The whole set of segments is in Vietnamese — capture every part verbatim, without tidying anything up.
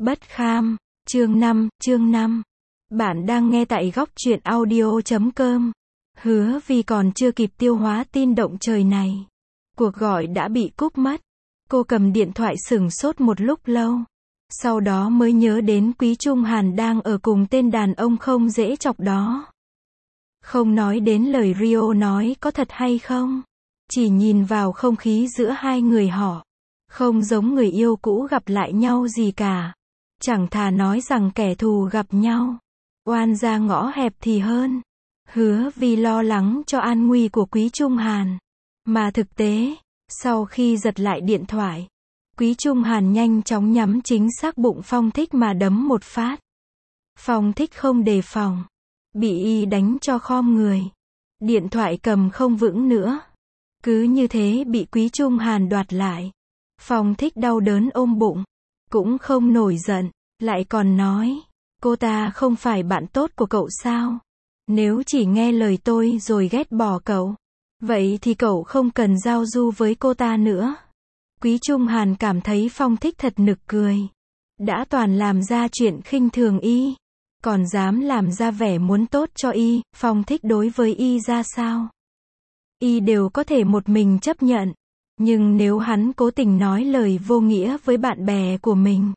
Bất kham, chương năm, chương năm. Bạn đang nghe tại góc truyện audio chấm com. Hứa Vi còn chưa kịp tiêu hóa tin động trời này. Cuộc gọi đã bị cúp mất. Cô cầm điện thoại sửng sốt một lúc lâu. Sau đó mới nhớ đến Quý Trung Hàn đang ở cùng tên đàn ông không dễ chọc đó. Không nói đến lời Rio nói có thật hay không. Chỉ nhìn vào không khí giữa hai người họ. Không giống người yêu cũ gặp lại nhau gì cả. Chẳng thà nói rằng kẻ thù gặp nhau. Oan ra ngõ hẹp thì hơn. Hứa Vi lo lắng cho an nguy của Quý Trung Hàn. Mà thực tế, sau khi giật lại điện thoại, Quý Trung Hàn nhanh chóng nhắm chính xác bụng Phong Thích mà đấm một phát. Phong Thích không đề phòng. Bị y đánh cho khom người. Điện thoại cầm không vững nữa. Cứ như thế bị Quý Trung Hàn đoạt lại. Phong Thích đau đớn ôm bụng. Cũng không nổi giận. Lại còn nói. Cô ta không phải bạn tốt của cậu sao? Nếu chỉ nghe lời tôi rồi ghét bỏ cậu. Vậy thì cậu không cần giao du với cô ta nữa. Quý Trung Hàn cảm thấy Phong Thích thật nực cười. Đã toàn làm ra chuyện khinh thường y. Còn dám làm ra vẻ muốn tốt cho y. Phong Thích đối với y ra sao? Y đều có thể một mình chấp nhận. Nhưng nếu hắn cố tình nói lời vô nghĩa với bạn bè của mình,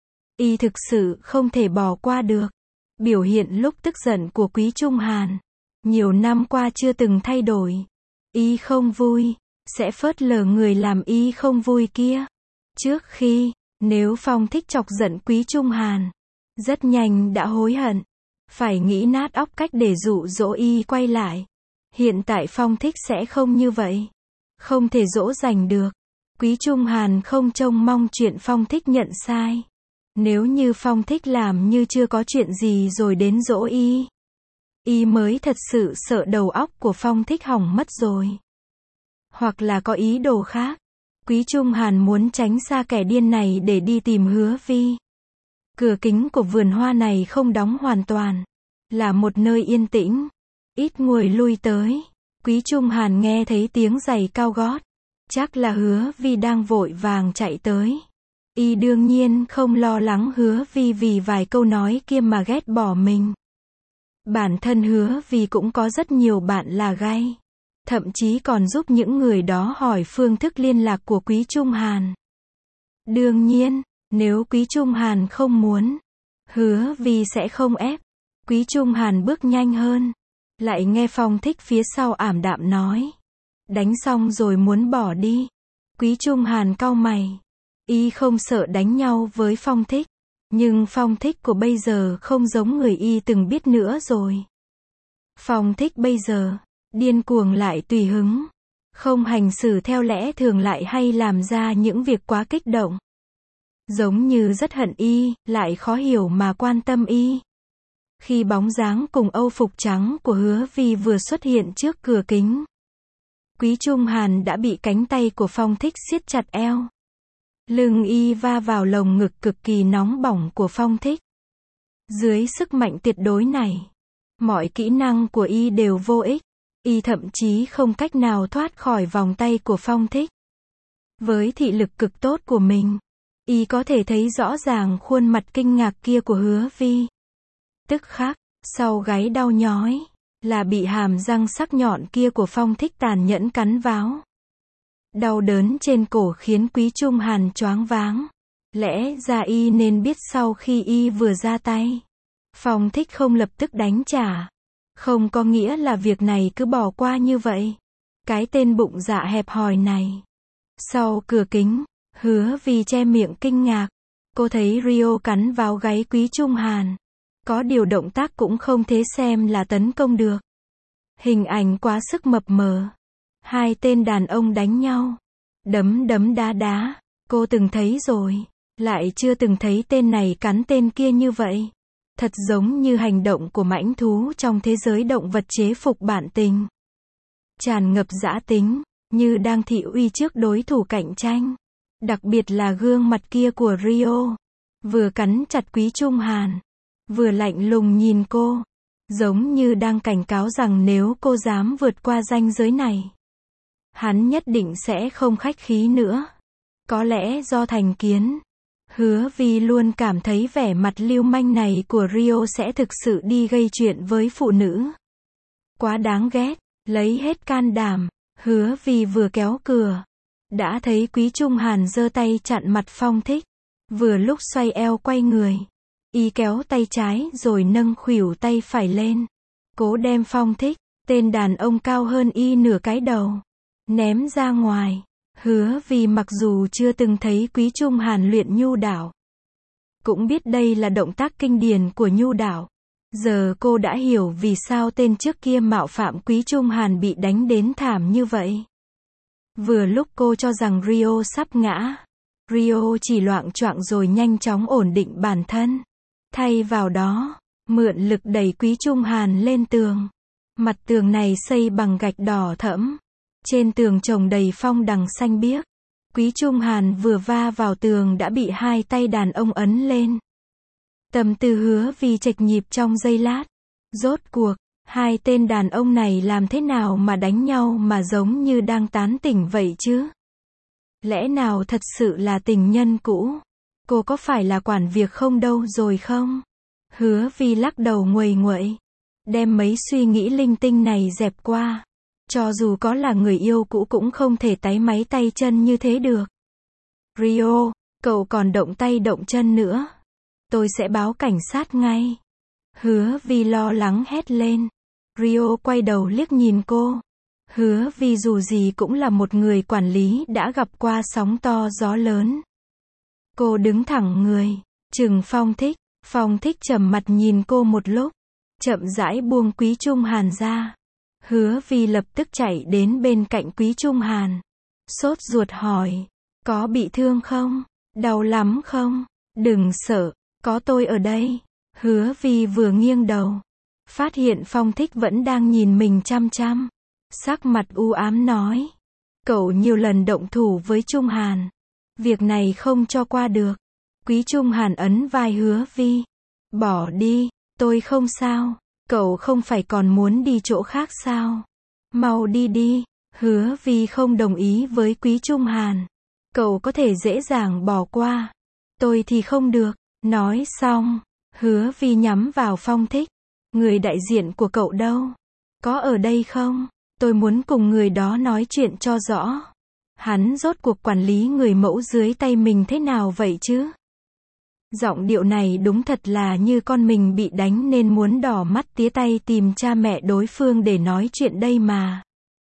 y thực sự không thể bỏ qua được. Biểu hiện lúc tức giận của Quý Trung Hàn nhiều năm qua chưa từng thay đổi. Y không vui, sẽ phớt lờ người làm y không vui kia. Trước khi, nếu Phong Thích chọc giận Quý Trung Hàn, rất nhanh đã hối hận. Phải nghĩ nát óc cách để dụ dỗ y quay lại. Hiện tại Phong Thích sẽ không như vậy. Không thể dỗ dành được. Quý Trung Hàn không trông mong chuyện Phong Thích nhận sai. Nếu như Phong Thích làm như chưa có chuyện gì rồi đến dỗ y, y mới thật sự sợ đầu óc của Phong Thích hỏng mất rồi. Hoặc là có ý đồ khác. Quý Trung Hàn muốn tránh xa kẻ điên này để đi tìm Hứa Vi. Cửa kính của vườn hoa này không đóng hoàn toàn. Là một nơi yên tĩnh. Ít người lui tới. Quý Trung Hàn nghe thấy tiếng giày cao gót. Chắc là Hứa Vi đang vội vàng chạy tới. Y đương nhiên không lo lắng Hứa Vi vì vài câu nói kia mà ghét bỏ mình. Bản thân Hứa Vi cũng có rất nhiều bạn là gay. Thậm chí còn giúp những người đó hỏi phương thức liên lạc của Quý Trung Hàn. Đương nhiên, nếu Quý Trung Hàn không muốn, Hứa Vi sẽ không ép. Quý Trung Hàn bước nhanh hơn. Lại nghe Phong Thích phía sau ảm đạm nói. Đánh xong rồi muốn bỏ đi. Quý Trung Hàn cau mày. Y không sợ đánh nhau với Phong Thích. Nhưng Phong Thích của bây giờ không giống người y từng biết nữa rồi. Phong Thích bây giờ, điên cuồng lại tùy hứng. Không hành xử theo lẽ thường lại hay làm ra những việc quá kích động. Giống như rất hận y, lại khó hiểu mà quan tâm y. Khi bóng dáng cùng âu phục trắng của Hứa Vi vừa xuất hiện trước cửa kính, Quý Trung Hàn đã bị cánh tay của Phong Thích siết chặt eo. Lưng y va vào lồng ngực cực kỳ nóng bỏng của Phong Thích. Dưới sức mạnh tuyệt đối này, mọi kỹ năng của y đều vô ích. Y thậm chí không cách nào thoát khỏi vòng tay của Phong Thích. Với thị lực cực tốt của mình, y có thể thấy rõ ràng khuôn mặt kinh ngạc kia của Hứa Vi. Tức khắc, sau gáy đau nhói, là bị hàm răng sắc nhọn kia của Phong Thích tàn nhẫn cắn vào. Đau đớn trên cổ khiến Quý Trung Hàn choáng váng. Lẽ ra y nên biết sau khi y vừa ra tay, Phong Thích không lập tức đánh trả. Không có nghĩa là việc này cứ bỏ qua như vậy. Cái tên bụng dạ hẹp hòi này. Sau cửa kính, Hứa Vi che miệng kinh ngạc. Cô thấy Rio cắn vào gáy Quý Trung Hàn. Có điều động tác cũng không thế xem là tấn công được. Hình ảnh quá sức mập mờ. Hai tên đàn ông đánh nhau. Đấm đấm đá đá. Cô từng thấy rồi. Lại chưa từng thấy tên này cắn tên kia như vậy. Thật giống như hành động của mãnh thú trong thế giới động vật chế phục bạn tình. Tràn ngập dã tính. Như đang thị uy trước đối thủ cạnh tranh. Đặc biệt là gương mặt kia của Rio. Vừa cắn chặt Quý Trung Hàn. Vừa lạnh lùng nhìn cô. Giống như đang cảnh cáo rằng nếu cô dám vượt qua ranh giới này, hắn nhất định sẽ không khách khí nữa. Có lẽ do thành kiến, Hứa Vi luôn cảm thấy vẻ mặt lưu manh này của Rio sẽ thực sự đi gây chuyện với phụ nữ. Quá đáng ghét, lấy hết can đảm, Hứa Vi vừa kéo cửa. Đã thấy Quý Trung Hàn giơ tay chặn mặt Phong Thích. Vừa lúc xoay eo quay người. Y kéo tay trái rồi nâng khuỷu tay phải lên. Cố đem Phong Thích, tên đàn ông cao hơn y nửa cái đầu, ném ra ngoài. Hứa Vi mặc dù chưa từng thấy Quý Trung Hàn luyện nhu đạo, cũng biết đây là động tác kinh điển của nhu đạo. Giờ cô đã hiểu vì sao tên trước kia mạo phạm Quý Trung Hàn bị đánh đến thảm như vậy. Vừa lúc cô cho rằng Rio sắp ngã, Rio chỉ loạng choạng rồi nhanh chóng ổn định bản thân. Thay vào đó, mượn lực đẩy Quý Trung Hàn lên tường. Mặt tường này xây bằng gạch đỏ thẫm. Trên tường trồng đầy phong đằng xanh biếc. Quý Trung Hàn vừa va vào tường đã bị hai tay đàn ông ấn lên. Tâm tư Hứa Vi chệch nhịp trong giây lát. Rốt cuộc, hai tên đàn ông này làm thế nào mà đánh nhau mà giống như đang tán tỉnh vậy chứ? Lẽ nào thật sự là tình nhân cũ? Cô có phải là quản việc không đâu rồi không? Hứa Vi lắc đầu nguầy nguậy. Đem mấy suy nghĩ linh tinh này dẹp qua. Cho dù có là người yêu cũ cũng không thể táy máy tay chân như thế được. Rio, cậu còn động tay động chân nữa. Tôi sẽ báo cảnh sát ngay. Hứa Vi lo lắng hét lên. Rio quay đầu liếc nhìn cô. Hứa Vi dù gì cũng là một người quản lý đã gặp qua sóng to gió lớn. Cô đứng thẳng người, trừng Phong Thích. Phong Thích trầm mặt nhìn cô một lúc, chậm rãi buông Quý Trung Hàn ra. Hứa Vi lập tức chạy đến bên cạnh Quý Trung Hàn. Sốt ruột hỏi, có bị thương không? Đau lắm không? Đừng sợ, có tôi ở đây. Hứa Vi vừa nghiêng đầu, phát hiện Phong Thích vẫn đang nhìn mình chăm chăm. Sắc mặt u ám nói, cậu nhiều lần động thủ với Trung Hàn. Việc này không cho qua được. Quý Trung Hàn ấn vai Hứa Vi. Bỏ đi, tôi không sao. Cậu không phải còn muốn đi chỗ khác sao? Mau đi đi. Hứa Vi không đồng ý với Quý Trung Hàn. Cậu có thể dễ dàng bỏ qua. Tôi thì không được. Nói xong, Hứa Vi nhắm vào Phong Thích. Người đại diện của cậu đâu? Có ở đây không? Tôi muốn cùng người đó nói chuyện cho rõ. Hắn rốt cuộc quản lý người mẫu dưới tay mình thế nào vậy chứ? Giọng điệu này đúng thật là như con mình bị đánh nên muốn đỏ mắt tía tay tìm cha mẹ đối phương để nói chuyện đây mà.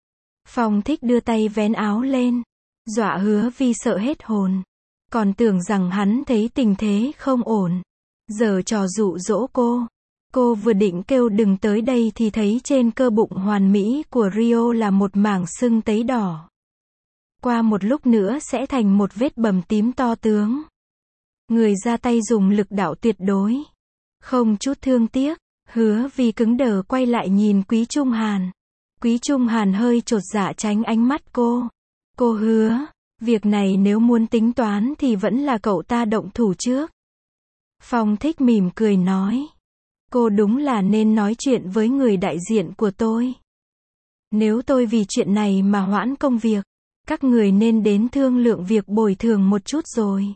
Phong Thích đưa tay vén áo lên, dọa Hứa Vi sợ hết hồn. Còn tưởng rằng hắn thấy tình thế không ổn, giờ trò dụ dỗ cô. Cô vừa định kêu đừng tới đây thì thấy trên cơ bụng hoàn mỹ của Rio là một mảng sưng tấy đỏ. Qua một lúc nữa sẽ thành một vết bầm tím to tướng. Người ra tay dùng lực đạo tuyệt đối, không chút thương tiếc. Hứa Vi cứng đờ quay lại nhìn Quý Trung Hàn. Quý Trung Hàn hơi chột dạ tránh ánh mắt cô. Cô Hứa, việc này nếu muốn tính toán thì vẫn là cậu ta động thủ trước. Phong Thích mỉm cười nói. Cô đúng là nên nói chuyện với người đại diện của tôi. Nếu tôi vì chuyện này mà hoãn công việc, các người nên đến thương lượng việc bồi thường một chút rồi.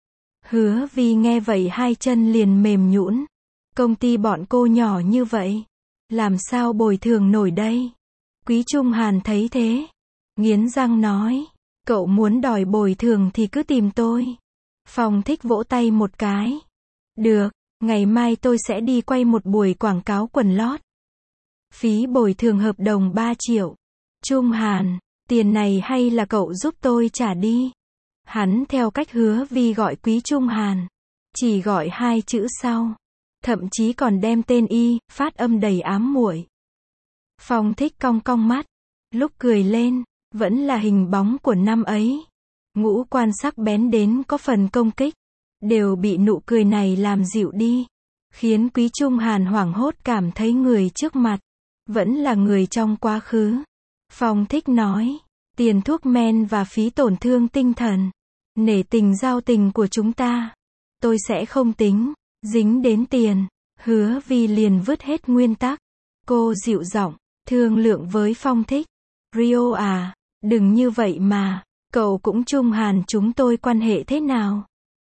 Hứa Vi nghe vậy hai chân liền mềm nhũn. Công ty bọn cô nhỏ như vậy, làm sao bồi thường nổi đây? Quý Trung Hàn thấy thế, nghiến răng nói, cậu muốn đòi bồi thường thì cứ tìm tôi. Phong Thích vỗ tay một cái. Được, ngày mai tôi sẽ đi quay một buổi quảng cáo quần lót. Phí bồi thường hợp đồng ba triệu. Trung Hàn, tiền này hay là cậu giúp tôi trả đi? Hắn theo cách Hứa Vi gọi Quý Trung Hàn, chỉ gọi hai chữ sau, thậm chí còn đem tên y, phát âm đầy ám muội. Phong Thích cong cong mắt, lúc cười lên, vẫn là hình bóng của năm ấy. Ngũ quan sắc bén đến có phần công kích, đều bị nụ cười này làm dịu đi, khiến Quý Trung Hàn hoảng hốt cảm thấy người trước mặt vẫn là người trong quá khứ. Phong Thích nói, tiền thuốc men và phí tổn thương tinh thần, nể tình giao tình của chúng ta, tôi sẽ không tính, dính đến tiền. Hứa Vi liền vứt hết nguyên tắc. Cô dịu giọng, thương lượng với Phong Thích. Rio à, đừng như vậy mà, cậu cũng Trung Hàn chúng tôi quan hệ thế nào?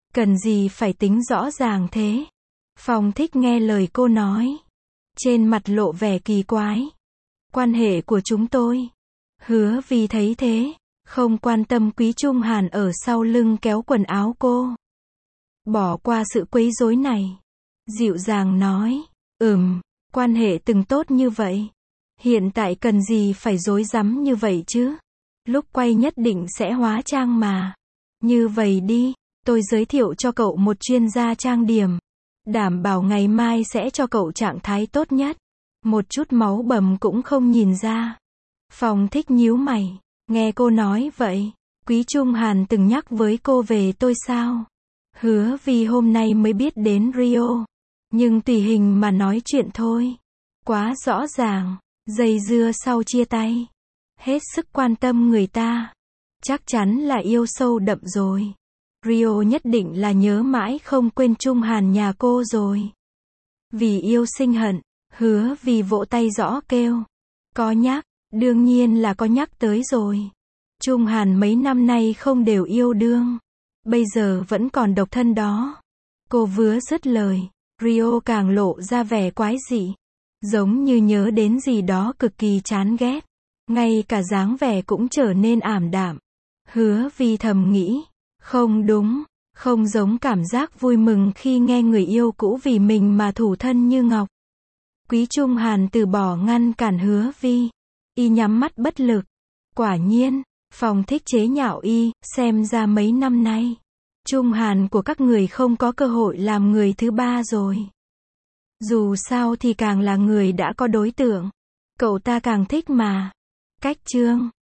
Cần gì phải tính rõ ràng thế? Phong Thích nghe lời cô nói. Trên mặt lộ vẻ kỳ quái. Quan hệ của chúng tôi. Hứa Vi thấy thế, không quan tâm Quý Trung Hàn ở sau lưng kéo quần áo cô. Bỏ qua sự quấy rối này. Dịu dàng nói, ừm, quan hệ từng tốt như vậy. Hiện tại cần gì phải rối rắm như vậy chứ? Lúc quay nhất định sẽ hóa trang mà. Như vậy đi, tôi giới thiệu cho cậu một chuyên gia trang điểm. Đảm bảo ngày mai sẽ cho cậu trạng thái tốt nhất. Một chút máu bầm cũng không nhìn ra. Phong Thích nhíu mày. Nghe cô nói vậy, Quý Trung Hàn từng nhắc với cô về tôi sao? Hứa Vi hôm nay mới biết đến Rio. Nhưng tùy hình mà nói chuyện thôi. Quá rõ ràng. Dây dưa sau chia tay. Hết sức quan tâm người ta. Chắc chắn là yêu sâu đậm rồi. Rio nhất định là nhớ mãi không quên Trung Hàn nhà cô rồi. Vì yêu sinh hận, Hứa Vi vỗ tay rõ kêu. Có nhắc, đương nhiên là có nhắc tới rồi. Trung Hàn mấy năm nay không đều yêu đương. Bây giờ vẫn còn độc thân đó. Cô vừa dứt lời, Rio càng lộ ra vẻ quái dị. Giống như nhớ đến gì đó cực kỳ chán ghét. Ngay cả dáng vẻ cũng trở nên ảm đạm. Hứa Vi thầm nghĩ. Không đúng, không giống cảm giác vui mừng khi nghe người yêu cũ vì mình mà thủ thân như ngọc. Quý Trung Hàn từ bỏ ngăn cản Hứa Vi. Y nhắm mắt bất lực. Quả nhiên, Phong Thích chế nhạo y, xem ra mấy năm nay. Trung Hàn của các người không có cơ hội làm người thứ ba rồi. Dù sao thì càng là người đã có đối tượng. Cậu ta càng thích mà. Cách chương